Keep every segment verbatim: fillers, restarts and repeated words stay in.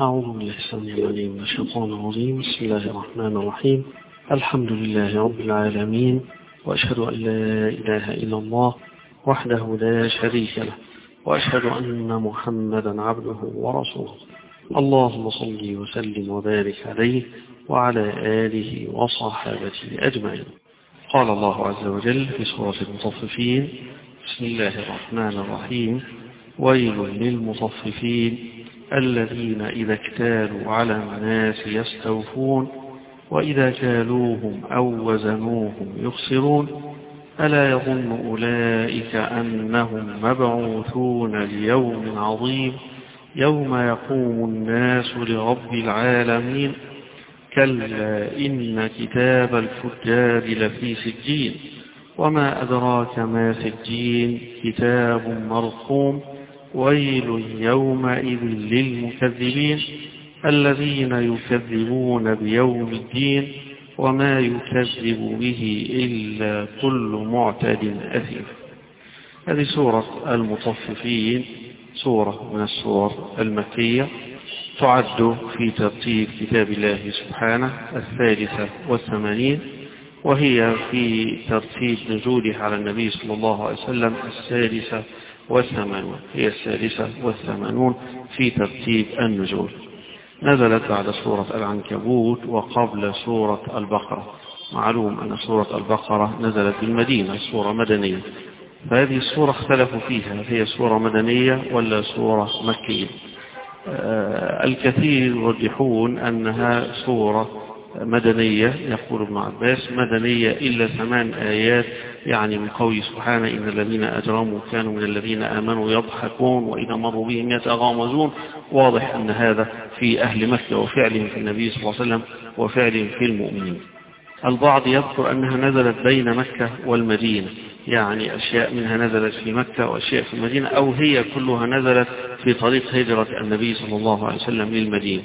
أعوذ بالله السميع العليم من الشيطان الرجيم. بسم الله الرحمن الرحيم. الحمد لله رب العالمين، وأشهد أن لا إله إلا الله وحده لا شريك له، وأشهد أن محمدا عبده ورسوله. اللهم صل وسلم وبارك عليه وعلى آله وصحابته أجمعين. قال الله عز وجل في سورة المطففين: بسم الله الرحمن الرحيم. ويل للمطففين الذين إذا اكتالوا على الناس يستوفون وإذا كالوهم أو وزنوهم يخسرون ألا يظن أولئك أنهم مبعوثون ليوم عظيم يوم يقوم الناس لرب العالمين كلا إن كتاب الفجار لفي سجين وما أدراك ما سجين كتاب مرقوم ويل يومئذ للمكذبين الذين يكذبون بيوم الدين وما يكذب به إلا كل معتد أثيم. هذه سورة المطففين، سورة من السور المكية، تعد في ترتيب كتاب الله سبحانه الثالثة والثمانين، وهي في ترتيب نزوله على النبي صلى الله عليه وسلم السادسة والثمانون، هي السادسة والثمانون في ترتيب النزول. نزلت بعد سورة العنكبوت وقبل سورة البقرة. معلوم أن سورة البقرة نزلت بالمدينة، سورة مدنية، فهذه السورة اختلفوا فيها، هي سورة مدنية ولا سورة مكية. آه الكثير يرجحون أنها سورة مدنية، يقول ابن عباس مدنية إلا ثمان آيات، يعني من قوله سبحانه: إن الذين أجرموا كانوا من الذين آمنوا يضحكون وإذا مروا بهم يتغامزون. واضح أن هذا في أهل مكة وفعلهم في النبي صلى الله عليه وسلم وفعلهم في المؤمنين. البعض يذكر أنها نزلت بين مكة والمدينة، يعني أشياء منها نزلت في مكة وأشياء في المدينة، أو هي كلها نزلت في طريق هجرة النبي صلى الله عليه وسلم للمدينة.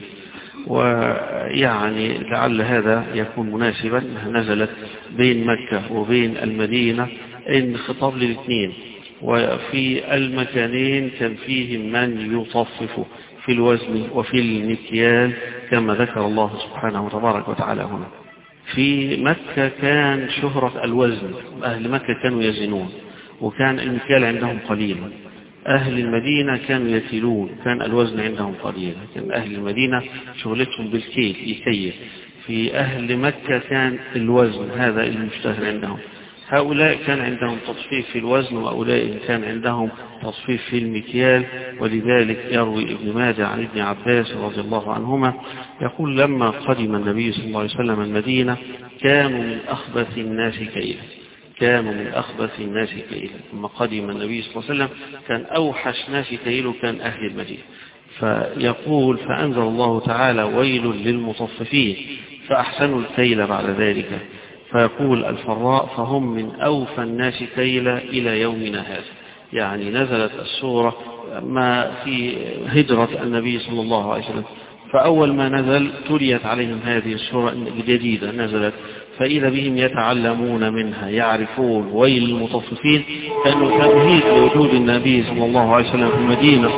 ويعني لعل هذا يكون مناسبا أنها نزلت بين مكة وبين المدينة، إن خطاب للاثنين، وفي المكانين كان فيهم من يطفف في الوزن وفي المكيال كما ذكر الله سبحانه وتبارك وتعالى هنا. في مكة كان شهرة الوزن، أهل مكة كانوا يزنون وكان المكيال عندهم قليلا. أهل المدينة كانوا يكيلون، كان الوزن عندهم قليلا. كان أهل المدينة شغلتهم بالكيل يكيل. في أهل مكة كان الوزن هذا المشتهر عندهم. هؤلاء كان عندهم تطفيف في الوزن، وأولئك كان عندهم تطفيف في المكيال. ولذلك يروي ابن ماجه عن ابن عباس رضي الله عنهما يقول: لما قدم النبي صلى الله عليه وسلم المدينة كانوا من أخبث الناس كيلا، كانوا من أخبث الناس كيلا. ثم قدم النبي صلى الله عليه وسلم كان أوحش ناس كيله كان أهل المدينة. فيقول: فأنزل الله تعالى: ويل للمطففين فأحسنوا الكيل بعد ذلك. فيقول الفراء: فهم من أوفى الناس كيلا إلى يومنا هذا. يعني نزلت السورة ما في هجرة النبي صلى الله عليه وسلم، فأول ما نزل تليت عليهم هذه السورة الجديدة نزلت، فإذا بهم يتعلمون منها يعرفون ويل المطففين، كأنه تمهيد لوجود النبي صلى الله عليه وسلم في المدينة،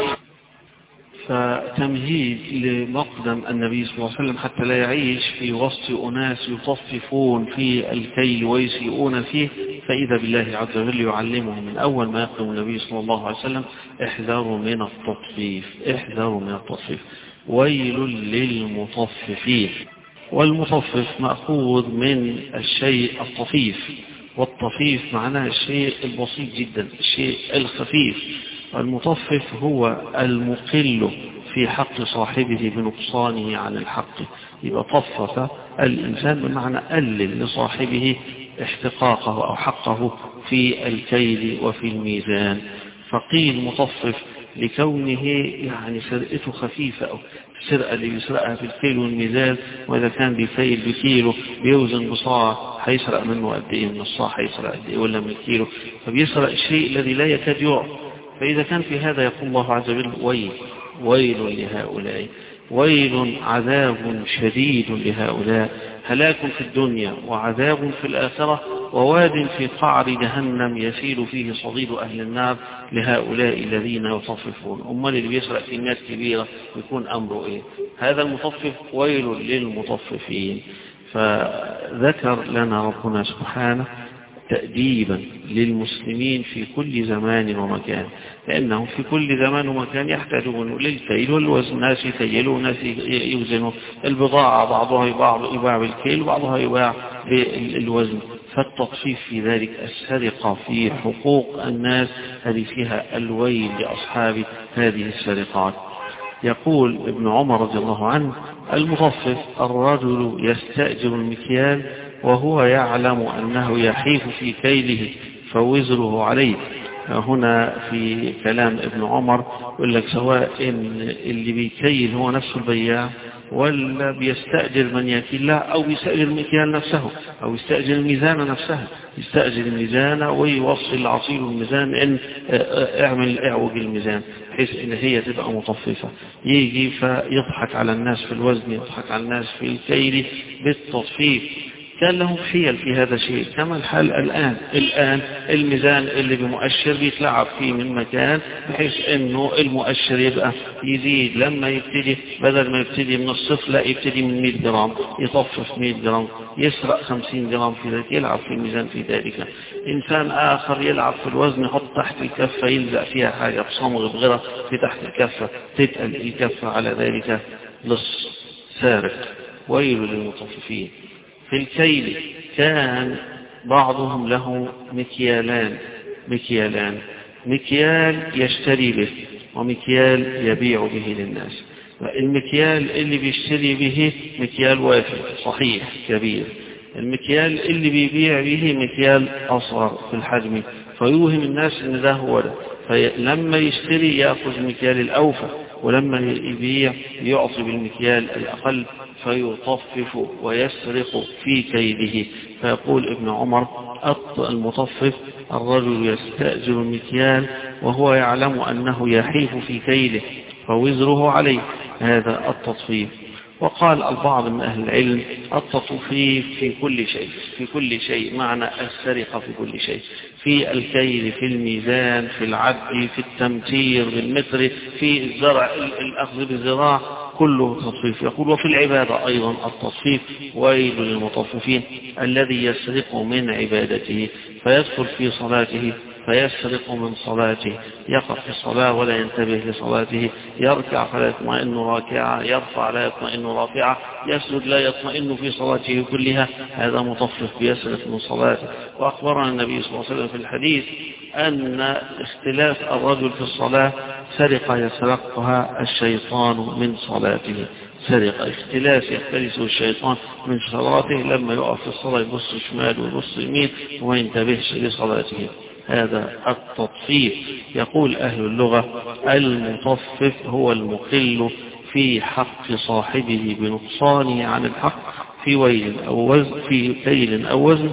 فتمهيد لمقدم النبي صلى الله عليه وسلم حتى لا يعيش في وسط أناس يطففون في الكيل ويسيئون فيه. فإذا بالله عز وجل يعلمهم من أول ما يقدم النبي صلى الله عليه وسلم: احذروا من التطفيف، احذروا من التطفيف. ويل للمطففين. والمطفف مأخوذ من الشيء الطفيف، والطفيف معناه الشيء البسيط جدا، الشيء الخفيف. المطفف هو المقل في حق صاحبه بنقصانه عن الحق. يبقى طفف الإنسان بمعنى قلل لصاحبه احتقاقه أو حقه في الكيل وفي الميزان. فقيل مطفف لكونه يعني سرقته خفيفة، أو السرقة اللي بيسرقها في الكيل والميزان، وإذا كان بيكيل بكيلو بيوزن بصاع هيسرق منه قد إيه، من الصاع هيسرق قد إيه، ولا من الكيلو، فبيسرق الشيء الذي لا يكاد يعرف. فإذا كان في هذا يقول الله عز وجل: ويل ويل لهؤلاء. ويل عذاب شديد لهؤلاء، هلاك في الدنيا وعذاب في الآخرة، وواد في قعر جهنم يسيل فيه صديد أهل النار لهؤلاء الذين يطففون. أمال اللي بيسرق كميات كبيرة يكون أمره إيه؟ هذا المطفف ويل للمطففين. فذكر لنا ربنا سبحانه تأديبا للمسلمين في كل زمان ومكان، لأنهم في كل زمان ومكان يحتاجون للكيل والوزن، ناس يكيلوا ناس يوزنوا البضاعة، بعضها يباع بالكيل وبعضها يباع بالوزن. فالتطفيف في ذلك السرقة في حقوق الناس هذه فيها الويل لأصحاب هذه السرقات. يقول ابن عمر رضي الله عنه: المطفف الرجل يستأجر المكيال وهو يعلم أنه يحيف في كيله فوزره عليه. هنا في كلام ابن عمر يقول لك سواء إن اللي بيكيل هو نفسه البياع، ولا بيستأجر من يكيل له، أو بيستأجر المكيال نفسه، أو يستأجر الميزان نفسها، يستأجر الميزان ويوصل عصير الميزان إن اعمل اعوج الميزان بحيث إن هي تبقى مطففة. يجي فيضحك على الناس في الوزن، يضحك على الناس في الكيل بالتطفيف. كان لهم حيل في هذا الشيء كما الحال الآن. الآن الميزان اللي بمؤشر بيتلعب فيه من مكان بحيث انه المؤشر يبقى يزيد، لما يبتدي بدل ما يبتدي من الصفر لا يبتدي من مئة جرام، يطفف مئة جرام، يسرق خمسين جرام في ذلك، يلعب في الميزان في ذلك. إنسان آخر يلعب في الوزن، يحط تحت الكفة يلزق فيها حاجة بصمغ بغيرة في تحت الكفة، تتقل الكفة على ذلك لص سارق. ويل للمطففين. في الكيل كان بعضهم له مكيالان مكيالان مكيال يشتري به ومكيال يبيع به للناس. المكيال اللي بيشتري به مكيال وافي صحيح كبير، المكيال اللي بيبيع به مكيال أصغر في الحجم فيوهم الناس ان ده هو ده، فلما يشتري يأخذ المكيال الأوفى، ولما يبيع يعطي بالمكيال الأقل فيطفف ويسرق في كيده. فيقول ابن عمر: المطفف الرجل يستأجر المكيال وهو يعلم أنه يحيف في كيده فوزره عليه، هذا التطفيف. وقال البعض من أهل العلم: التطفيف في كل شيء، في كل شيء معنى السرقة في كل شيء، في الكيل، في الميزان، في العد، في التمتير بالمتر، في الزرع، الأخذ بالزراع، كله تطفيف. يقول: وفي العبادة أيضا التطفيف. ويل للمطففين الذي يسرق من عبادته فيدخل في صلاته فيسرق من صلاته، يقع في الصلاة ولا ينتبه لصلاته، يركع فلا يطمئن راكعا، يرفع لا يطمئن رافعا، يسجد لا يطمئن في صلاته كلها، هذا مطفف بيسرق من صلاته. وأخبرنا النبي صلى الله عليه وسلم في الحديث أن اختلاف الرجل في الصلاة سرق يسرقها الشيطان من صلاته، سرق اختلاس يختلسه الشيطان من صلاته، لما يقف في الصلاة يبص شمال ويبص يمين وما ينتبهش لصلاته، هذا التطفيف. يقول أهل اللغة: المطفف هو المقل في حق صاحبه بنقصانه عن الحق في ويل أو وزن، في كيل أو وزن.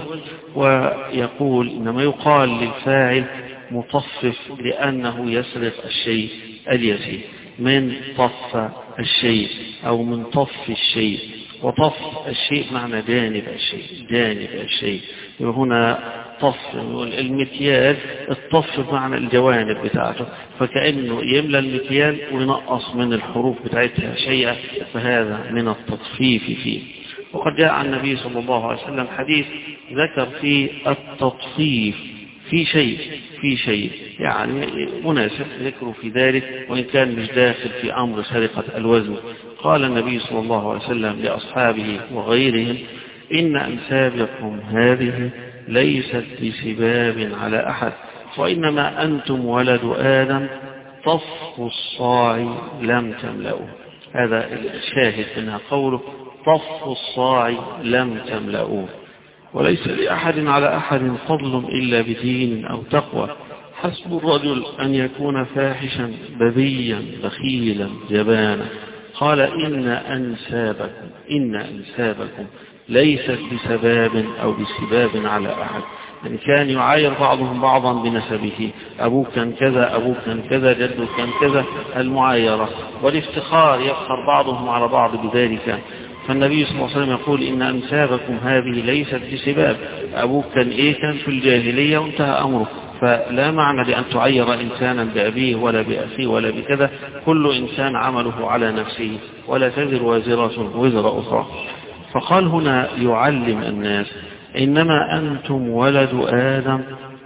ويقول إنما يقال للفاعل مطفف لأنه يسرق الشيء اليسير، من طف الشيء أو من طف الشيء. وطف الشيء معنى جانب الشيء، جانب الشيء. وهنا طف المكيال، الطف معنى الجوانب بتاعته، فكأنه يملى المكيال وينقص من الحروف بتاعتها شيئا، فهذا من التطفيف فيه. وقد جاء عن النبي صلى الله عليه وسلم حديث ذكر فيه التطفيف في شيء في شيء يعني مناسب ذكره في ذلك، وإن كان مش داخل في أمر سرقة الوزن. قال النبي صلى الله عليه وسلم لأصحابه وغيرهم: إن أنسابكم هذه ليست بسباب على أحد، وإنما أنتم ولد آدم، طف الصاع لم تملأوا. هذا الشاهد منها قوله: طف الصاع لم تملأوه. وليس لأحد على أحد فضل إلا بدين أو تقوى. حسب الرجل أن يكون فاحشا بذيا بخيلا جبانا. قال: إن أنسابكم إن أنسابكم ليست بسباب أو بسباب على أحد. يعني كان يعاير بعضهم بعضا بنسبه، أبوك كان كذا، أبوك كان كذا، جدك كان كذا، المعايرة والافتخار، يفخر بعضهم على بعض بذلك. فالنبي صلى الله عليه وسلم يقول إن أنسابكم هذه ليست بسباب، أبوك كان إيه، كان في الجاهلية وانتهى أمره. فلا معنى لأن تعير إنسانا بأبيه ولا بأخيه ولا بكذا، كل إنسان عمله على نفسه ولا تزر وازرة وزر أخرى. فقال هنا يعلم الناس إنما أنتم ولد آدم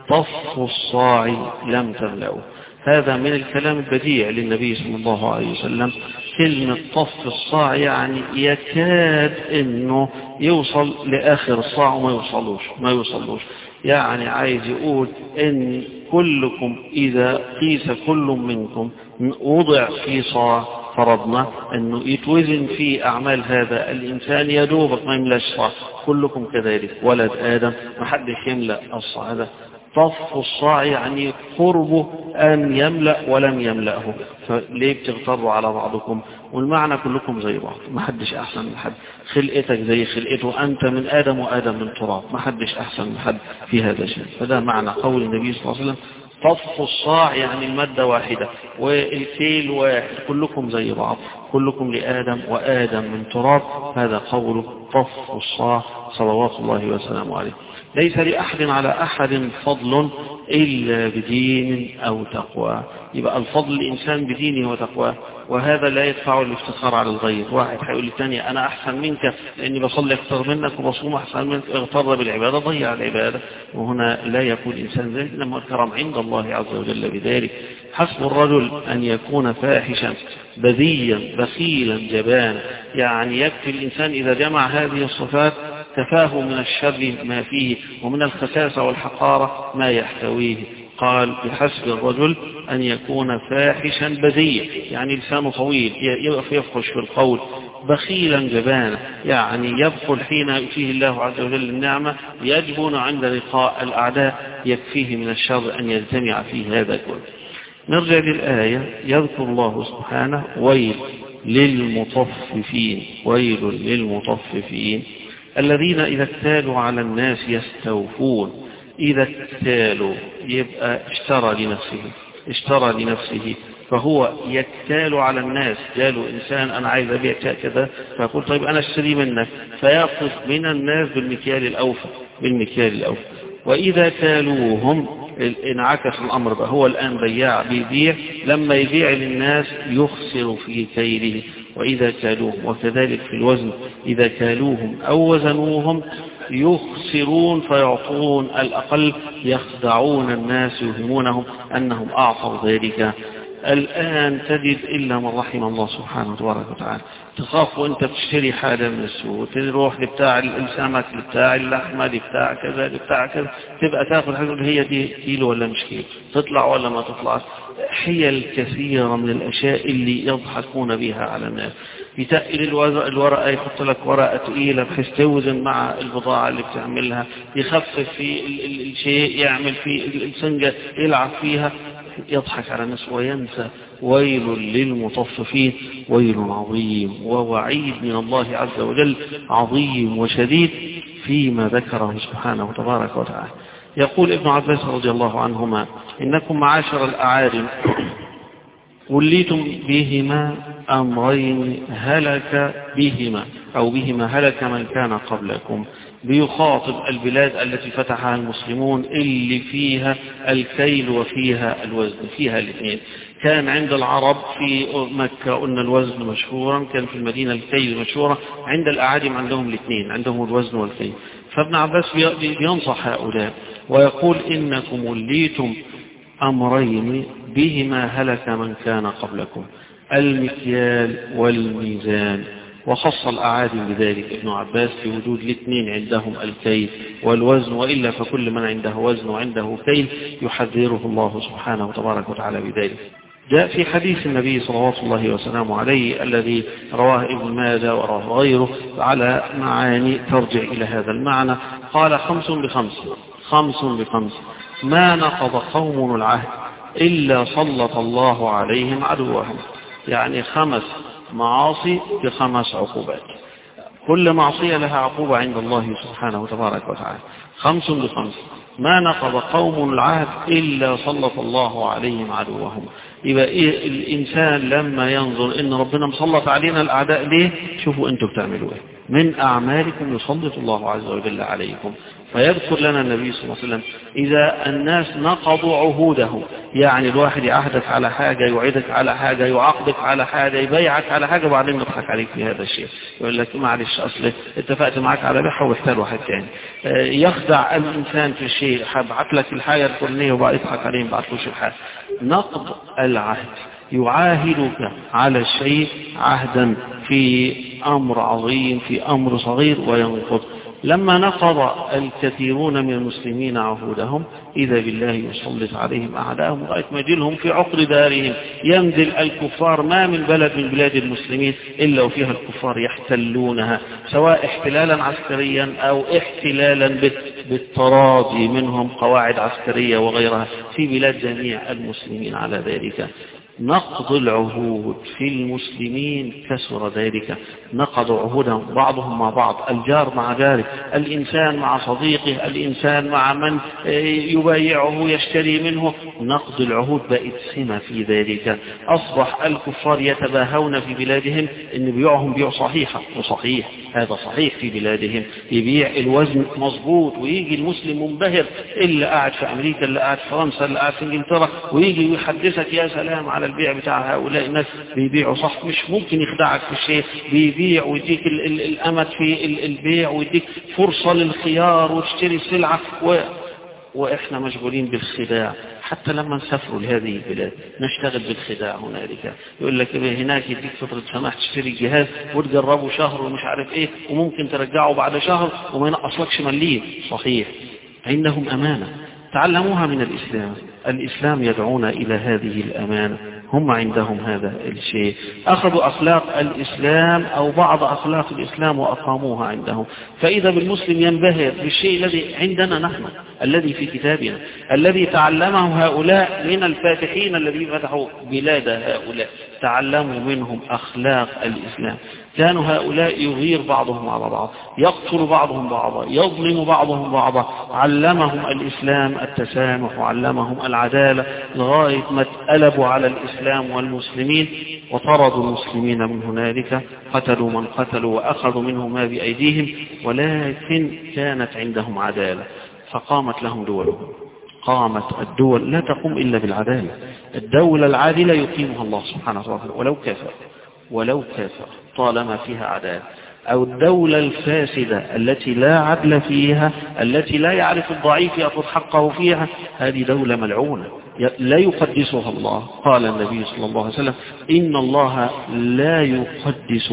طف الصاع لم تملأوا. هذا من الكلام البديع للنبي صلى الله عليه وسلم. كلمة طف الصاع يعني يكاد انه يوصل لاخر الصاع وما يوصلوش ما يوصلوش يعني عايز يقول ان كلكم اذا قيس كل منكم وضع في صاع، فرضنا انه يتوزن في اعمال هذا الانسان يدوبك ما يملاش صاع، كلكم كذلك ولد ادم ما حدش يملأ الصاع هذا. طف الصاع يعني قربه أن يملأ ولم يملأه، فليه بتغتروا على بعضكم؟ والمعنى كلكم زي بعض، ما حدش أحسن من حد، خلقتك زي خلقته، أنت من آدم وآدم من تراب، ما حدش أحسن من حد في هذا الشيء. فده معنى قول النبي صلى الله عليه وسلم طف الصاع يعني المادة واحدة والكيل واحد، كلكم زي بعض، كلكم لآدم وآدم من تراب. هذا قول طف الصاع صلوات الله وسلامه عليه. ليس لأحد على أحد فضل إلا بدين أو تقوى. يبقى الفضل الإنسان بدينه وتقواه، وهذا لا يدفع الافتخار على الغير. واحد هيقول للثاني أنا أحسن منك لأني بصلي أكثر منك وبصوم أحسن منك، اغتر بالعبادة ضيع العبادة. وهنا لا يكون الإنسان ذلك، لما الكرم عند الله عز وجل بذلك. حسب الرجل أن يكون فاحشا بذيا بخيلا جبانا، يعني يكفي الإنسان إذا جمع هذه الصفات كفاه من الشر ما فيه ومن الخساسة والحقارة ما يحتويه. قال بحسب الرجل أن يكون فاحشا بذيا، يعني لسانه طويل يفحش في القول، بخيلا جبانا يعني يبخل حين يؤتيه الله عز وجل النعمة، يجبن عند لقاء الأعداء، يكفيه من الشر أن يجتمع فيه هذا كله. نرجع للآية. يذكر الله سبحانه ويل للمطففين، ويل للمطففين الذين إذا اكتالوا على الناس يستوفون. إذا اكتالوا يبقى اشترى لنفسه اشترى لنفسه فهو يكتال على الناس. قالوا إنسان أنا عايز أبيع كذا، فيقول طيب أنا اشتري منك، فيقف من الناس بالمكيال الأوفى بالمكيال الأوفى. وإذا كالوهم انعكس الأمر بقى، هو الآن بياع بيبيع، لما يبيع للناس يخسر في كيله. وإذا كالوهم وكذلك في الوزن، إذا كالوهم أو وزنوهم يخسرون فيعطون الأقل، يخدعون الناس يوهمونهم أنهم أعطوا ذلك. الآن تجد إلا من رحم الله سبحانه وتبارك وتعالى، تخاف وانت بتشتري حاجة من السوق، تروح لبتاع السمك لبتاع اللحمة لبتاع كذا لبتاع كذا، تبقى تاخذ حاجة هي دي كيلو ولا مش كيلو، تطلع ولا ما تطلع. حيل كثيرة من الأشياء اللي يضحكون بها على الناس. يتقل الورقة، يحط لك ورقة تقيلة بحيث توزن مع البضاعة اللي بتعملها، يخفف في الشيء، يعمل في السنجة يلعب فيها، يضحك على الناس وينسى. ويل للمطففين، ويل عظيم ووعيد من الله عز وجل عظيم وشديد فيما ذكره سبحانه وتبارك وتعالى. يقول ابن عباس رضي الله عنهما إنكم معاشر الأعاجم وليتم بهما أمرين هلك بهما أو بهما هلك من كان قبلكم. بيخاطب البلاد التي فتحها المسلمون اللي فيها الكيل وفيها الوزن، فيها الاثنين. كان عند العرب في مكة قلنا الوزن مشهورا، كان في المدينة الكيل مشهورا، عند الأعاجم عندهم الاثنين، عندهم الوزن والكيل. فابن عباس بينصح هؤلاء ويقول إنكم وليتم أمرين بهما هلك من كان قبلكم، المكيال والميزان. وخص الأعاجم بذلك ابن عباس في وجود الاثنين عندهم الكيل والوزن، وإلا فكل من عنده وزن وعنده كيل يحذره الله سبحانه وتبارك وتعالى بذلك. جاء في حديث النبي صلوات الله وسلامه عليه الذي رواه ابن ماجه ورواه غيره على معاني ترجع إلى هذا المعنى. قال خمس بخمس خمس بخمس ما نقض قوم العهد إلا سلط الله عليهم عدوهم. يعني خمس معاصي بخمس عقوبات، كل معصية لها عقوبة عند الله سبحانه وتبارك وتعالى. خمس بخمس، ما نقض قوم العهد إلا سلط الله عليهم عدوهم. يبقى إيه الإنسان لما ينظر إن ربنا مسلط علينا الأعداء ليه؟ شوفوا أنتم بتعملوا إيه، من أعمالكم يسلط الله عز وجل عليكم. فيذكر لنا النبي صلى الله عليه وسلم إذا الناس نقضوا عهودهم، يعني الواحد يعهدك على حاجة، يوعدك على حاجة، يعاقدك على حاجة، يبيعك على حاجة، وبعدين يضحك عليك في هذا الشيء، يقول لك معلش أصل اتفقت معك على بيعها واحتال واحد تاني. يخدع الإنسان في الشيء، هبعت لك الحاجة الفلانية وبعد يضحك عليه ما بعتلوش الحاجة. نقض العهد، يعاهدك على الشيء عهدا في أمر عظيم في أمر صغير وينقض. لما نقض الكثيرون من المسلمين عهودهم إذا بالله يسلط عليهم أعداءهم لغاية ما يجيلهم في عقر دارهم، ينزل الكفار. ما من بلد من بلاد المسلمين إلا وفيها الكفار يحتلونها، سواء احتلالا عسكريا أو احتلالا بالتراضي منهم، قواعد عسكرية وغيرها في بلاد جميع المسلمين على ذلك. نقض العهود في المسلمين كسر ذلك، نقضوا عهودهم بعضهم مع بعض، الجار مع جاره، الإنسان مع صديقه، الإنسان مع من يبايعه يشتري منه. نقض العهود بقت سمة في ذلك. أصبح الكفار يتباهون في بلادهم إن بيعهم بيع صحيحة وصحيح، هذا صحيح في بلادهم، يبيع الوزن مظبوط، ويجي المسلم منبهر، اللي قاعد في أمريكا، اللي قاعد في فرنسا، اللي قاعد في إنجلترا، ويجي يحدثك يا سلام على البيع بتاع هؤلاء الناس، بيبيعوا صح، مش ممكن يخدعك في الشيء، بيبيع ويديك ال ال الأمد في ال البيع، ويديك فرصة للخيار وتشتري السلعة و... وإحنا مشغولين بالخداع. حتى لما نسافروا لهذه البلاد نشتغل بالخداع هنالك، يقول لك هناك يديك فترة سماح تشتري الجهاز وتجربه شهر ومش عارف ايه، وممكن ترجعه بعد شهر وما ينقصلكش مليم. صحيح، عندهم أمانة تعلموها من الإسلام، الإسلام يدعونا إلى هذه الأمانة، هم عندهم هذا الشيء، أخذوا أخلاق الإسلام أو بعض أخلاق الإسلام وأقاموها عندهم. فإذا بالمسلم ينبهر بالشيء الذي عندنا نحن، الذي في كتابنا، الذي تعلمه هؤلاء من الفاتحين الذين فتحوا بلاد هؤلاء، تعلموا منهم أخلاق الإسلام. كانوا هؤلاء يغير بعضهم على بعض، يقتل بعضهم بعضا، يظلم بعضهم بعضا. علمهم الإسلام التسامح وعلمهم العدالة، لغاية ما اتقلبوا على الإسلام والمسلمين وطردوا المسلمين من هنالك، قتلوا من قتلوا وأخذوا منهم ما بأيديهم، ولكن كانت عندهم عدالة فقامت لهم دولهم. قامت الدول لا تقوم إلا بالعدالة، الدولة العادلة يقيمها الله سبحانه وتعالى ولو كافر، ولو كافر طالما فيها عدالة. أو الدولة الفاسدة التي لا عدل فيها، التي لا يعرف الضعيف يأخذ حقه فيها، هذه دولة ملعونة لا يقدسها الله. قال النبي صلى الله عليه وسلم إن الله لا يقدس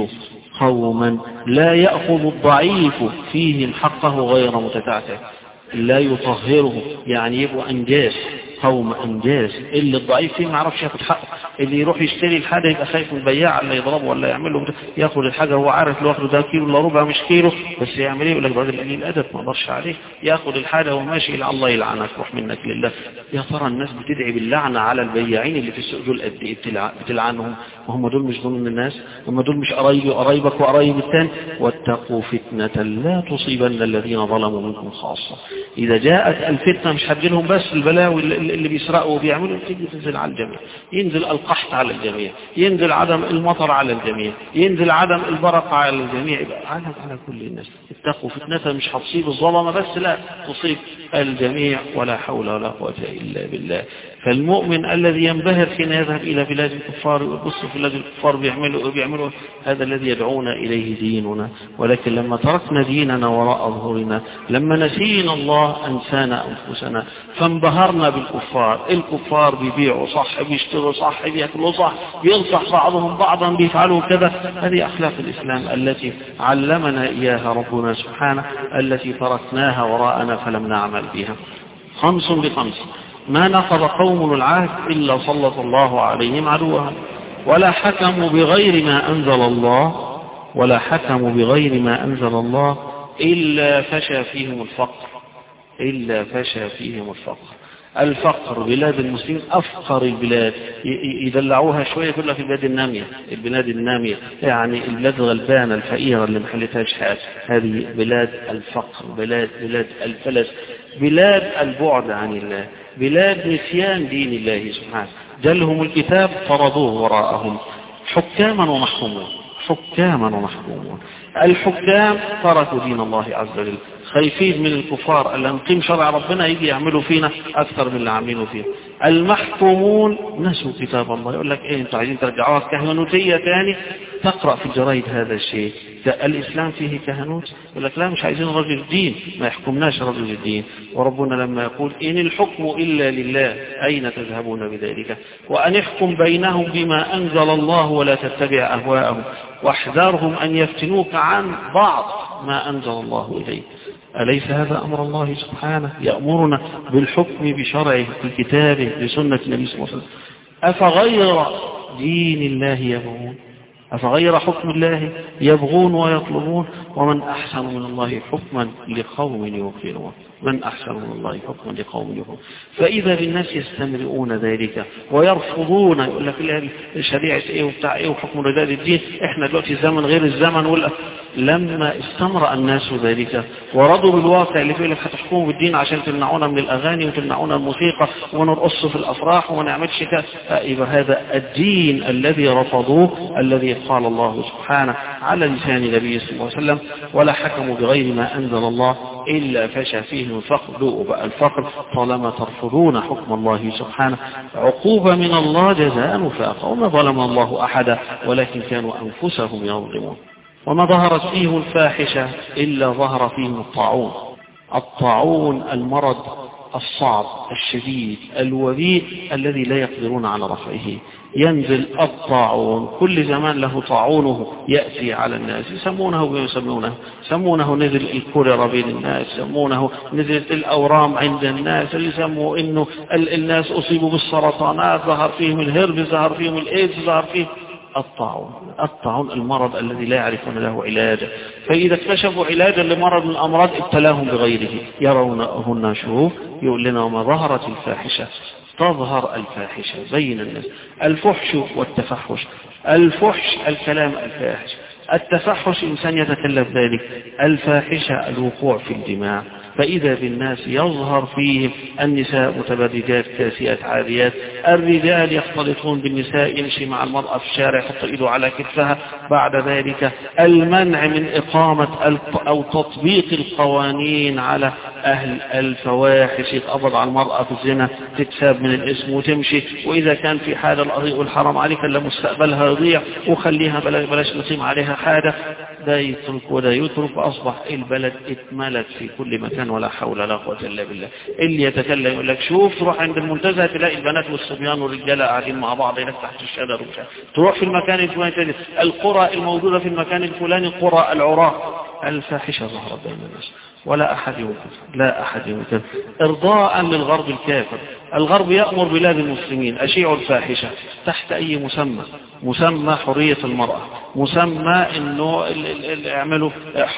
قوما لا يأخذ الضعيف فيهم حقه غير متتعتع، لا يطهره، يعني يبقوا أنجاس، قوم أنجاس، اللي الضعيف فيه ما يعرفش ياخد حقه، اللي يروح يشتري الحاجة يبقى خايف من البياع اللي يضربه ولا يعمل له، ياخد الحاجة هو عارف لو اخده ده كيلو ولا ربع مش كيلو، بس يعمل ايه؟ يقول لك راجل قليل الادب ما اقدرش عليه، ياخد الحاجة وماشي الى الله يلعنك روح منك لله. يا ترى الناس بتدعي باللعنة على البياعين اللي في السوق دول قد ايه بتلعنهم؟ وهم دول مش ضمن الناس؟ هم دول مش قرايبي وقرايبك وقرايب التاني؟ واتقوا فتنة لا تصيبن الذين ظلموا منكم خاصة. إذا جاءت الفتنة مش هتجيلهم بس البلاوي اللي بيسرقوا وبيعملوا، تيجي تنزل على الجميع، ينزل القحط على الجميع، ينزل عدم المطر على الجميع، ينزل عدم البركة على الجميع، يبقى على على كل الناس. اتقوا فتنة مش هتصيب الظلمة بس، لا تصيب الجميع، ولا حول ولا قوة إلا بالله. فالمؤمن الذي ينبهر حين يذهب إلى بلاد الكفار ويبص في بلاد الكفار بيعملوا بيعملوا هذا الذي يدعونا إليه ديننا. ولكن لما تركنا ديننا وراء ظهورنا، لما نسينا الله أنسانا أنفسنا، فانبهرنا بالكفار. الكفار بيبيعوا صح، بيشتروا صح، بيأكلوا صح، بينصح بعضهم بعضا، بيفعلوا كذا. هذه أخلاق الإسلام التي علمنا إياها ربنا سبحانه، التي تركناها وراءنا فلم نعمل بها. خمس بخمس، ما نقض قوم العهد إلا سلط الله عليهم عدوهم، ولا حكموا بغير ما أنزل الله، ولا حكموا بغير ما أنزل الله إلا فشى فيهم الفقر، إلا فشى فيهم الفقر. الفقر. بلاد المسلمين أفقر البلاد، يدلعوها شوية يقول لك البلاد النامية، البلاد النامية يعني البلاد الغلبانة الفقيرة اللي محلتهاش حاجة. هذه بلاد الفقر، بلاد بلاد الفلس، بلاد البعد عن الله، بلاد نسيان دين الله سبحانه. جلهم الكتاب فرضوه وراءهم حكاما ومحكومون، حكاما ومحكومون. الحكام تركوا دين الله عز وجل، خايفين من الكفار اللي نقيم شرع ربنا يجي يعملوا فينا أكثر من اللي عاملينه فيه. المحكومون نسوا كتاب الله، يقول لك إيه أنتوا عايزين ترجعوها كهنوتية تاني؟ تقرأ في الجرايد هذا الشيء، الإسلام فيه كهنوت؟ يقول لك لا، مش عايزين رجل الدين، ما يحكمناش رجل الدين. وربنا لما يقول إن الحكم إلا لله أين تذهبون بذلك؟ وأن يحكم بينهم بما أنزل الله ولا تتبع أهواءهم واحذرهم أن يفتنوك عن بعض ما أنزل الله إليك. أليس هذا أمر الله سبحانه؟ يأمرنا بالحكم بشرعه بكتابه بسنة النبي صلى الله عليه وسلم. أفغير دين الله يبغون، أفغير حكم الله يبغون ويطلبون، ومن أحسن من الله حكما لقوم يوقنون، من أحسن من الله حكما لقوم يوقنون. فإذا بالناس يستمرئون ذلك ويرفضون، يقول لك الشريعة إيه وبتاع إيه وحكم رجال الدين، إحنا دلوقتي زمن غير الزمن. ولا لما استمرأ الناس ذلك ورضوا بالواقع اللي فيه لك هتحكموا بالدين عشان تمنعونا من الأغاني وتمنعونا الموسيقى ونرقص في الأفراح وما نعملش كده، يبقى هذا الدين الذي رفضوه الذي قال الله سبحانه على لسان النبي صلى الله عليه وسلم ولا حكموا بغير ما أنزل الله إلا فشى فيهم الفقر. ذوقوا بقى الفقر طالما ترفضون حكم الله سبحانه. عقوبة من الله جزاء وفاقا، وما ظلم الله أحدا ولكن كانوا أنفسهم يظلمون. وما ظهرت فيهم الفاحشة إلا ظهر فيهم الطاعون. الطاعون المرض الصعب الشديد الوبيء الذي لا يقدرون على رفعه. ينزل الطاعون، كل زمان له طاعونه يأتي على الناس، يسمونه بما يسمونه، يسمونه نزل الكوليرا بين الناس، يسمونه نزلت الأورام عند الناس، اللي يسموا إنه الناس أصيبوا بالسرطانات، ظهر فيهم الهرب، ظهر فيهم الإيدز، ظهر فيهم الطاعون. الطاعون المرض الذي لا يعرفون له علاجا، فإذا اكتشفوا علاجا لمرض من الأمراض ابتلاهم بغيره. يرونهن شوف، يقول لنا وما ظهرت الفاحشة، تظهر الفاحشة بين الناس. الفحش والتفحش، الفحش الكلام الفاحش، التفحش إنسان يتكلم ذلك، الفاحشة الوقوع في الجماع. فإذا بالناس يظهر فيهم النساء متبرجات كاسيات عاريات، الرجال يختلطون بالنساء، يمشي مع المرأة في الشارع يحط إيده على كتفها. بعد ذلك المنع من إقامة أو تطبيق القوانين على أهل الفواحش، يتقبض على المرأة في الزنا، تتساب من الاسم وتمشي، وإذا كان في حاجة الأرض والحرام عليك إلا مستقبلها يضيع، وخليها بلاش بلاش نقيم عليها حاجة، ده يترك وده يترك. أصبح البلد اتملت في كل مكان ولا حول ولا قوة إلا بالله. اللي يتكلم يقول لك شوف، تروح عند المنتزه تلاقي البنات والصبيان والرجالة قاعدين مع بعض هناك تحت الشجر ومش عارف. تروح في المكان الفلاني، القرى الموجودة في المكان الفلاني قرى العراة. الفاحشة ظهرت بين الناس ولا أحد ينكر، لا أحد ينكر، إرضاء للغرب الكافر. الغرب يأمر بلاد المسلمين أشيعوا الفاحشة تحت أي مسمى، مسمى حرية المرأة، مسمى إنه يعملوا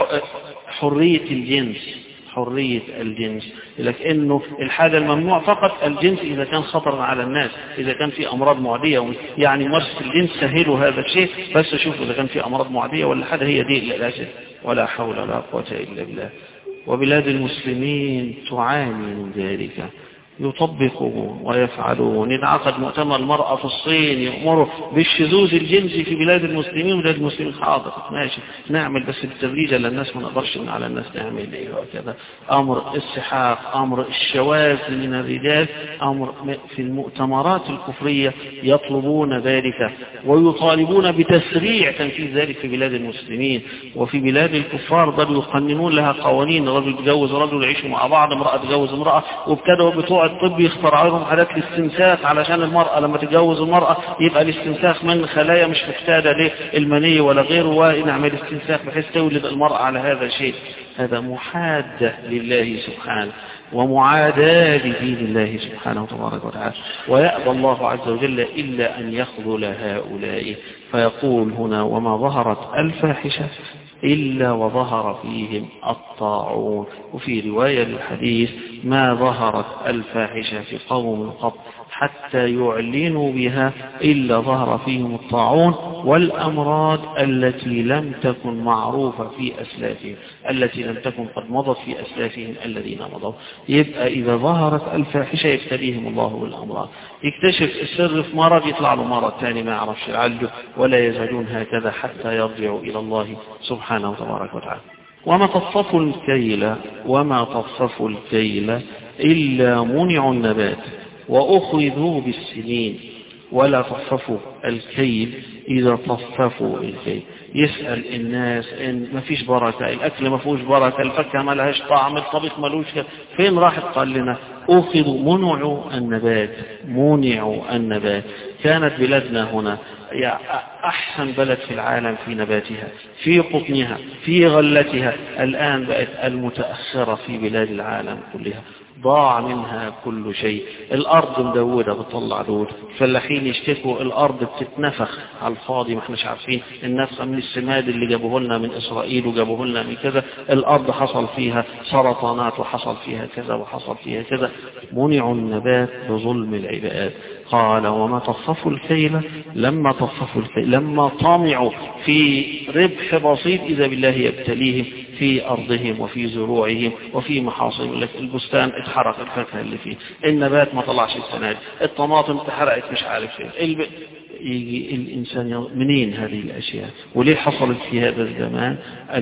حرية الجنس، حرية الجنس، لكنه الحاجة الممنوع فقط الجنس إذا كان خطرا على الناس، إذا كان في أمراض معدية، يعني ممارسة الجنس سهلوا هذا الشيء، بس شوفوا إذا كان في أمراض معدية ولا حاجة، هي دي الأساس. ولا حول ولا قوة إلا بالله. وبلاد المسلمين تعاني من ذلك، يطبقون ويفعلون. ينعقد مؤتمر المرأة في الصين يأمروا بالشذوذ الجنسي في بلاد المسلمين، بلاد المسلمين حاضر ماشي نعمل، بس بالتدريج للناس ما نقدرش على الناس نعمل ايه وكذا. امر السحاق، امر الشواذ من الرجال، امر في المؤتمرات الكفرية يطلبون ذلك ويطالبون بتسريع تنفيذ ذلك في بلاد المسلمين. وفي بلاد الكفار بل يقننون لها قوانين، رجل يتجوز رجل يعيشوا مع بعض، امرأة تتجوز امرأة، وابتدوا بتوع الطب يخترعوا لهم حالات الاستنساخ علشان المرأة لما تتجوز المرأة يبقى الاستنساخ من خلايا مش محتاجة للمني ولا غيره، ونعمل استنساخ بحيث تولد المرأة على هذا الشيء. هذا محادة لله سبحانه ومعاداة لدين الله سبحانه تبارك وتعالى. ويأبى الله عز وجل إلا أن يخذل هؤلاء، فيقول هنا وما ظهرت الفاحشة إلا وظهر فيهم الطاعون. وفي رواية للحديث ما ظهرت الفاحشة في قوم قط حتى يعلنوا بها إلا ظهر فيهم الطاعون والأمراض التي لم تكن معروفة في أسلافهم، التي لم تكن قد مضت في أسلافهم الذين مضوا. يبقى إذا ظهرت الفاحشة يبتليهم الله بالأمراض، يكتشف السر في مرض يطلع له مرض ثاني ما يعرفش يعالجه، ولا يزالون هكذا حتى يرجعوا إلى الله سبحانه وتبارك وتعالى. وما تصفوا الكيل وما تصفوا الكيل إلا منعوا النبات وأخذوا بالسنين. ولا تصفوا الكيل إذا تصفوا الكيل. يسأل الناس إن ما فيش بركة، الأكل ما فيهوش بركة، الفكهة ما لهاش طعم، الطبيخ ما لهوش، فين راحت؟ قال لنا أخذوا منعوا النبات، منعوا النبات. كانت بلادنا هنا أحسن بلد في العالم في نباتها، في قطنها، في غلتها، الآن بقت المتأخرة في بلاد العالم كلها، ضاع منها كل شيء. الأرض مدودة بتطلع دود، الفلاحين يشتكوا الأرض بتتنفخ على الفاضي، ما احناش عارفين النفخة من السماد اللي جابوه لنا من إسرائيل وجابوه لنا من كذا، الأرض حصل فيها سرطانات وحصل فيها كذا وحصل فيها كذا. منعوا النبات بظلم العباد. قال وما تصفوا الكيل لما تصفوا الكيل لما طامعوا في ربح بسيط إذا بالله يبتليهم في أرضهم وفي زروعهم وفي محاصيلهم. البستان اتحرق الفاكهة اللي فيه، النبات ما طلعش السنة، الطماطم اتحرقت مش عارف فين. يجي الإنسان منين هذه الأشياء؟ وليه حصلت في هذا الزمان؟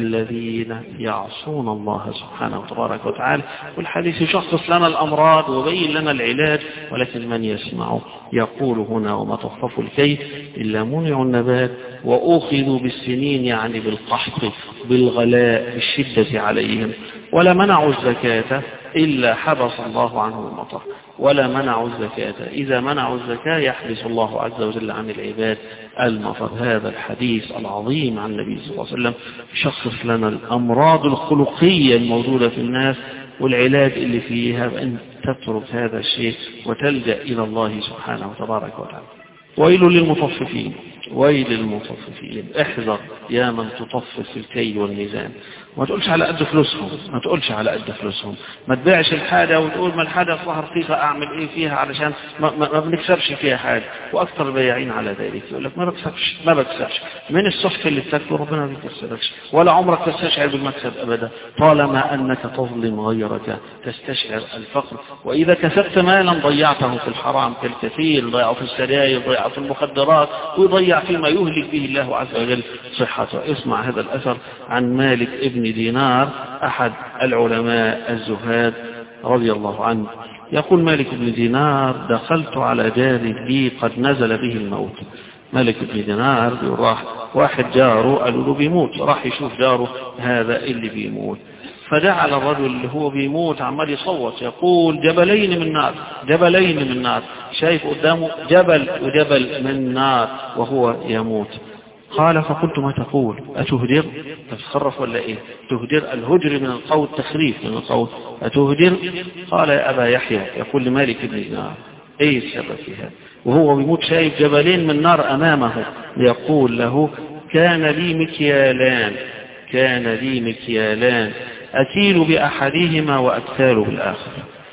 الذين يعصون الله سبحانه وتبارك وتعالى. والحديث يشخص لنا الأمراض وبين لنا العلاج، ولكن من يسمع يقول هنا وما تصفوا الكيل إلا منعوا النبات وأخذوا بالسنين، يعني بالقحط بالغلاء بالشدة عليهم. ولا منعوا الزكاة إلا حبس الله عنه المطر. ولا منعوا الزكاة، إذا منعوا الزكاة يحبس الله عز وجل عن العباد المطر. هذا الحديث العظيم عن النبي صلى الله عليه وسلم يشخص لنا الأمراض الخلقية الموجودة في الناس والعلاج اللي فيها، بأن تترك هذا الشيء وتلجأ إلى الله سبحانه وتبارك وتعالى. ويل للمطففين، ويل للمطففين. احذر يا من تطفف في الكيل والميزان. ما تقولش على قد فلوسهم، ما تقولش على قد فلوسهم، ما تبيعش الحاجة وتقول ما الحاجة صح رخيصة أعمل إيه فيها علشان ما, ما, ما بنكسبش فيها حاجة. وأكثر البياعين على ذلك يقول لك ما بكسبش ما بكسبش من الصفق اللي بتاكله ربنا ما بيكسبكش، ولا عمرك تستشعر بالمكسب أبدا، طالما أنك تظلم غيرك تستشعر الفقر. وإذا كسبت مالا ضيعته في الحرام كالكثير، ضيعه في السراير، ضيعه في المخدرات، ويضيع فيما يهلك به الله عز وجل صحته. اسمع هذا الأثر عن مالك ابن دينار أحد العلماء الزهاد رضي الله عنه. يقول مالك بن دينار دخلت على جار لي قد نزل به الموت. مالك بن دينار راح واحد جاره قالوا له بيموت، راح يشوف جاره هذا اللي بيموت، فجعل الرجل اللي هو بيموت عمال يصوت يقول جبلين من نار، جبلين من نار، شايف قدامه جبل وجبل من نار وهو يموت. قال فقلت ما تقول؟ أتهدر؟ تتخرف ولا إيه؟ تهدر، الهجر من القول تخريف من القول، أتهدر؟ قال يا أبا يحيى، يقول لمالك بن دينار إيه السبب في هذا؟ وهو بيموت شايف جبلين من نار أمامه. يقول له كان لي مكيالان، كان لي مكيالان أكيل بأحدهما وأكثال بالآخر.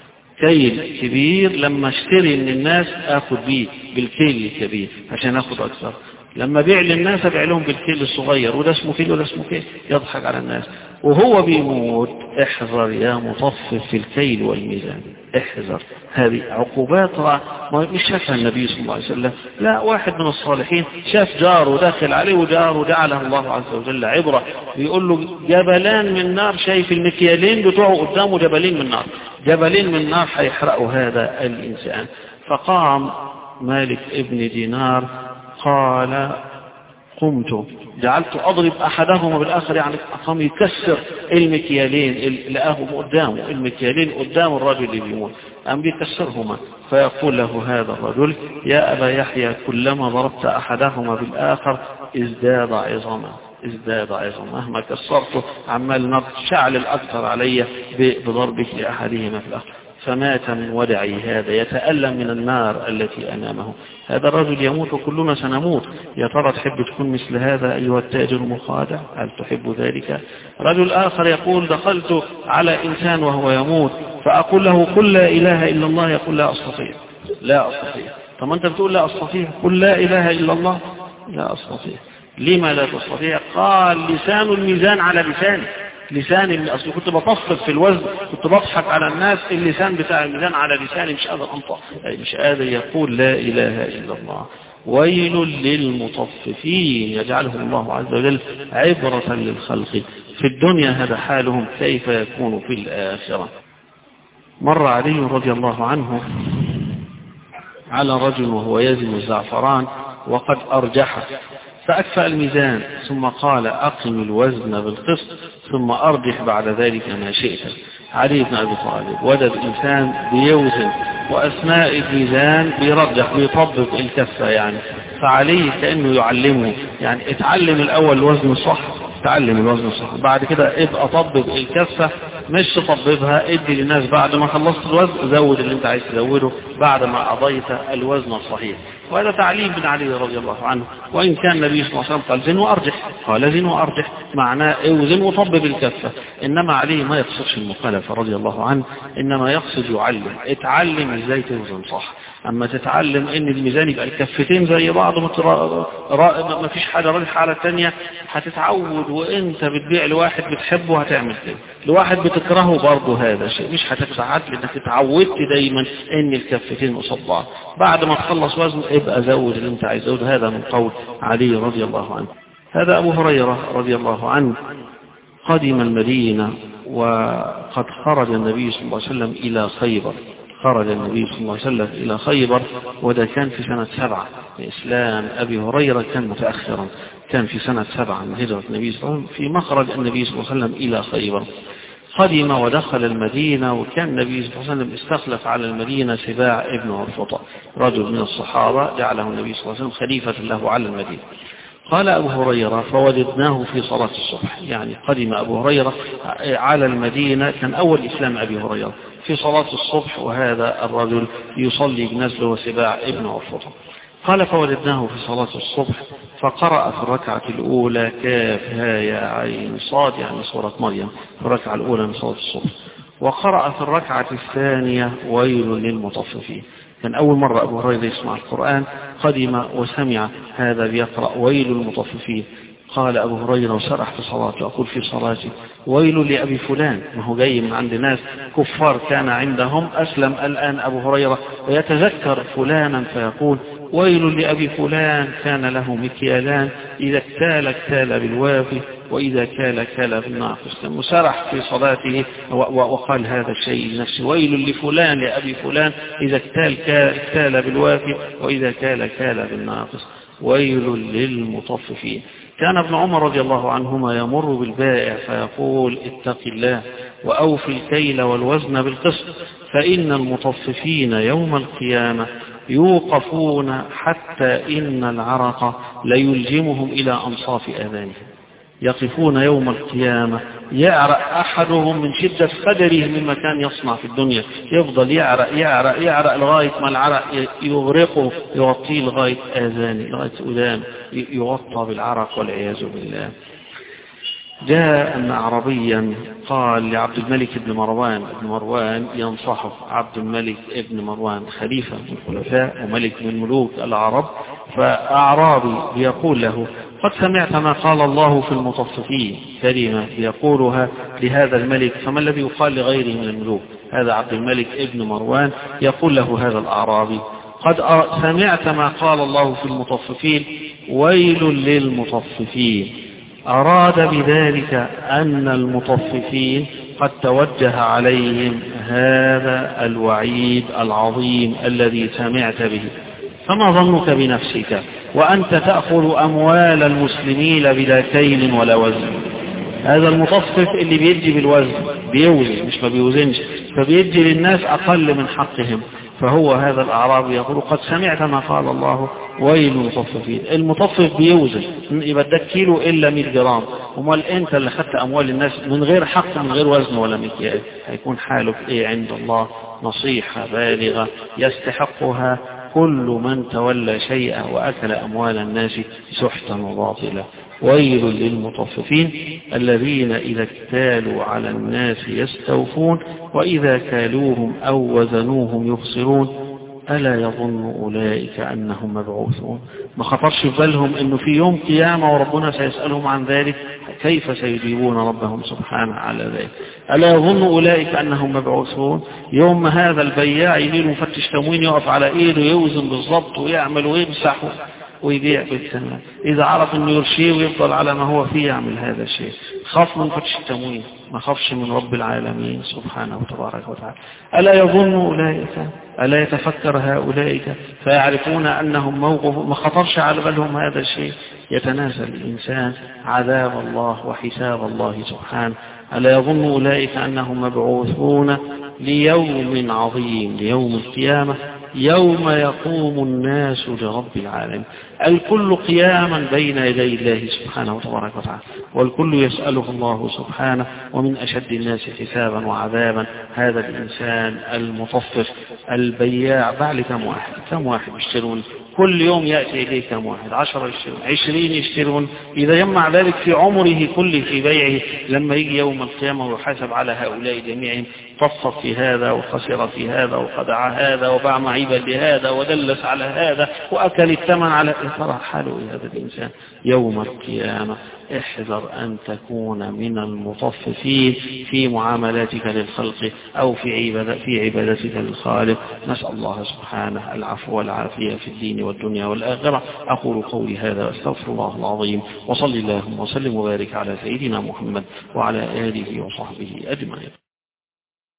كيل كبير لما اشتري من الناس أخذ بيه بالكيل الكبير عشان أخذ أكثر، لما بيع للناس بيع لهم بالكيل الصغير، وده اسمه كيل وده اسمه كيل، يضحك على الناس. وهو بيموت احذر يا مطفف في الكيل والميزان، احذر. هذه عقوبات مش شافها النبي صلى الله عليه وسلم، لا، واحد من الصالحين شاف جاره داخل عليه وجاره جعله الله عز وجل عبرة، بيقول له جبلان من نار، شايف المكيالين بتوعه قدامه جبلين من نار، جبلين من نار هيحرقوا هذا الإنسان. فقام مالك ابن دينار قال قمت جعلت أضرب أحدهما بالآخر، يعني قام يكسر المكيالين، لقاهم قدامه المكيالين قدام الرجل اللي بيموت، قام بيكسرهما. فيقول له هذا الرجل يا أبا يحيى كلما ضربت أحدهما بالآخر ازداد عظما، ازداد عظما، مهما كسرته عمال نار شعل الأكثر علي بضربك لأحدهما في الآخر. فمات من ودعي هذا يتألم من النار التي أمامه. هذا الرجل يموت وكلنا سنموت، يا ترى تحب تكون مثل هذا أيها التاجر المخادع؟ هل تحب ذلك؟ رجل آخر يقول دخلت على إنسان وهو يموت فأقول له قل لا إله إلا الله، يقول لا أستطيع لا أستطيع. طب أنت بتقول لا أستطيع، قل لا إله إلا الله. لا أستطيع. لما لا تستطيع؟ قال لسان الميزان على لساني، لسان أصل كنت بطفل في الوزن، كنت بضحك على الناس، اللسان بتاع الميزان على لساني مش قادر أنطق، مش قادر يقول لا إله إلا الله. ويل للمطففين يجعلهم الله عز وجل عبرة للخلق في الدنيا، هذا حالهم كيف يكون في الآخرة. مر علي رضي الله عنه على رجل وهو يزن الزعفران وقد أرجحه فأكفأ الميزان، ثم قال أقم الوزن بالقسط ثم أرجح بعد ذلك ما شئت. علي بن أبي طالب وجد إنسان بيوزن وأثناء الميزان بيرجح بيطبق الكفة يعني، فعليه كأنه يعلمه يعني اتعلم الأول الوزن صح، تعلم الوزن صح، بعد كده ابقى طبق الكفة، مش تطبقها ادي للناس بعد ما خلصت الوزن زود اللي انت عايز تزوده بعد ما قضيت الوزن الصحيح. وهذا تعليم من علي رضي الله عنه. وإن كان النبي صلى الله عليه وسلم قال زن وأرجح، قال زن وأرجح معناه اوزن وطبق الكفة، إنما علي ما يقصدش المخالفة رضي الله عنه، إنما يقصد يعلم، اتعلم ازاي توزن صح. أما تتعلم ان الميزان يبقى الكفتين زي بعض ما فيش حاجة راجحة على الثانية، هتتعود وانت بتبيع لواحد بتحبه هتعمل كده، لواحد بتكرهه برضه هذا شيء، مش هتتعد لانك اتعودت دايما ان الكفتين قصاد بعض. بعد ما تخلص وزن ابقى زود اللي انت عايز زود. هذا من قول علي رضي الله عنه. هذا أبو هريرة رضي الله عنه قدم المدينة وقد خرج النبي صلى الله عليه وسلم إلى خيبر، خرج النبي صلى الله عليه وسلم إلى خيبر، وده كان في سنة سبعة. إسلام أبي هريرة كان متأخرا، كان في سنة سبعة من هجرة النبي صلى الله عليه وسلم، في مخرج النبي صلى الله عليه وسلم إلى خيبر. قدم ودخل المدينة، وكان النبي صلى الله عليه وسلم استخلف على المدينة سباع ابن عرفطة، رجل من الصحابة جعله النبي صلى الله عليه وسلم خليفة له على المدينة. قال أبو هريرة فوجدناه في صلاة الصبح، يعني قدم أبو هريرة على المدينة، كان أول إسلام أبي هريرة في صلاة الصبح، وهذا الرجل يصلي بنزله وسباع ابن عرفطة. قال فوجدناه في صلاة الصبح فقرأ في الركعة الأولى كاف ها يا عين صاد، يعني سورة مريم في الركعة الأولى من صلاة الصبح، وقرأ في الركعة الثانية ويل للمطففين. كان أول مرة أبو هريرة يسمع القرآن، قدم وسمع هذا بيقرأ ويل للمطففين. قال أبو هريرة وسرح في صلاته يقول في صلاتي ويل لأبي فلان، ما هو جاي من عند ناس كفار كان عندهم، أسلم الآن أبو هريرة ويتذكر فلانا فيقول ويل لأبي فلان كان له مكيالان إذا اكتال اكتال بالوافي وإذا كال كال بالناقص. مسرح في صلاته وقال هذا الشيء لنفسه ويل لفلان لأبي فلان إذا اكتال اكتال بالوافي وإذا كال كال بالناقص ويل للمطففين. كان ابن عمر رضي الله عنهما يمر بالبائع فيقول اتق الله وأوفي الكيل والوزن بالقسط فإن المطففين يوم القيامة يوقفون حتى إن العرق ليلجمهم إلى أنصاف آذانهم. يقفون يوم القيامة يعرق أحدهم من شدة قدره مما كان يصنع في الدنيا، يفضل يعرق يعرق يعرق لغاية ما العرق يغرقه يغطيه لغاية آذانه لغاية أذان يغطى بالعرق والعياذ بالله. جاء أن أعرابيا قال لعبد الملك بن مروان ابن مروان ينصحه، عبد الملك ابن مروان خليفة من الخلفاء وملك من ملوك العرب، فأعرابي يقول له قد سمعت ما قال الله في المطففين، كلمة يقولها لهذا الملك، فما الذي يقال لغيره من الملوك؟ هذا عبد الملك ابن مروان يقول له هذا الأعرابي قد سمعت ما قال الله في المطففين ويل للمطففين. أراد بذلك أن المطففين قد توجه عليهم هذا الوعيد العظيم الذي سمعت به. فما ظنك بنفسك وأنت تأخذ أموال المسلمين بلا كيل ولا وزن؟ هذا المطفف اللي بيدي بالوزن، بيوزن مش ما بيوزنش، فبيدي للناس أقل من حقهم. فهو هذا الأعرابي يقول قد سمعت ما قال الله ويل المطففين. المطفف بيوزن، يبقى ده كيلو إلا مئة جرام، امال أنت اللي خدت أموال الناس من غير حق من غير وزن ولا مكيال، هيكون حالك إيه عند الله؟ نصيحة بالغة يستحقها كل من تولى شيئا وأكل أموال الناس سحتا وباطلا. ويل للمطففين الذين إذا اكتالوا على الناس يستوفون وإذا كالوهم أو وزنوهم يخسرون ألا يظن أولئك أنهم مبعوثون. ما خطرش في بالهم أنه في يوم قيامة وربنا سيسألهم عن ذلك، كيف سيجيبون ربهم سبحانه على ذلك؟ ألا يظن أولئك أنهم مبعوثون؟ يوم ما هذا البياع يجيله مفتش تموين يقف على إيده يوزن بالضبط ويعمل ويمسح ويبيع بالثمن، إذا عرف أنه يرشيه ويفضل على ما هو فيه يعمل هذا الشيء. خاف من فتش التموين، ما خافش من رب العالمين سبحانه وتبارك وتعالى. ألا يظن أولئك، ألا يتفكر هؤلاء فيعرفون أنهم موقف، ما خطرش على بالهم هذا الشيء؟ يتناسى الإنسان عذاب الله وحساب الله سبحانه. ألا يظن أولئك أنهم مبعوثون ليوم عظيم، ليوم القيامة، يوم يقوم الناس لرب العالمين. الكل قياما بين يدي الله سبحانه وتبارك وتعالى، والكل يسأله الله سبحانه. ومن أشد الناس حسابا وعذابا هذا الإنسان المطفف البياع. بعد كم واحد كم واحد يشترون كل يوم؟ يأتي إليه كم واحد؟ عشرة يشترون، عشرين يشترون. إذا جمع ذلك في عمره كله في بيعه، لما يجي يوم القيامة ويحاسب على هؤلاء جميعهم، طفف في هذا وخسر في هذا وخدع هذا وباع معيبا لهذا ودلس على هذا وأكل الثمن على ترى حاله هذا الإنسان يوم القيامة. احذر أن تكون من المطففين في معاملاتك للخلق أو في عبادة في عبادتك للخالق. نسأل الله سبحانه العفو والعافية في الدين والدنيا والآخرة. أقول قولي هذا واستغفر الله العظيم، وصلي اللهم وسلم وبارك على سيدنا محمد وعلى آله وصحبه أجمعين.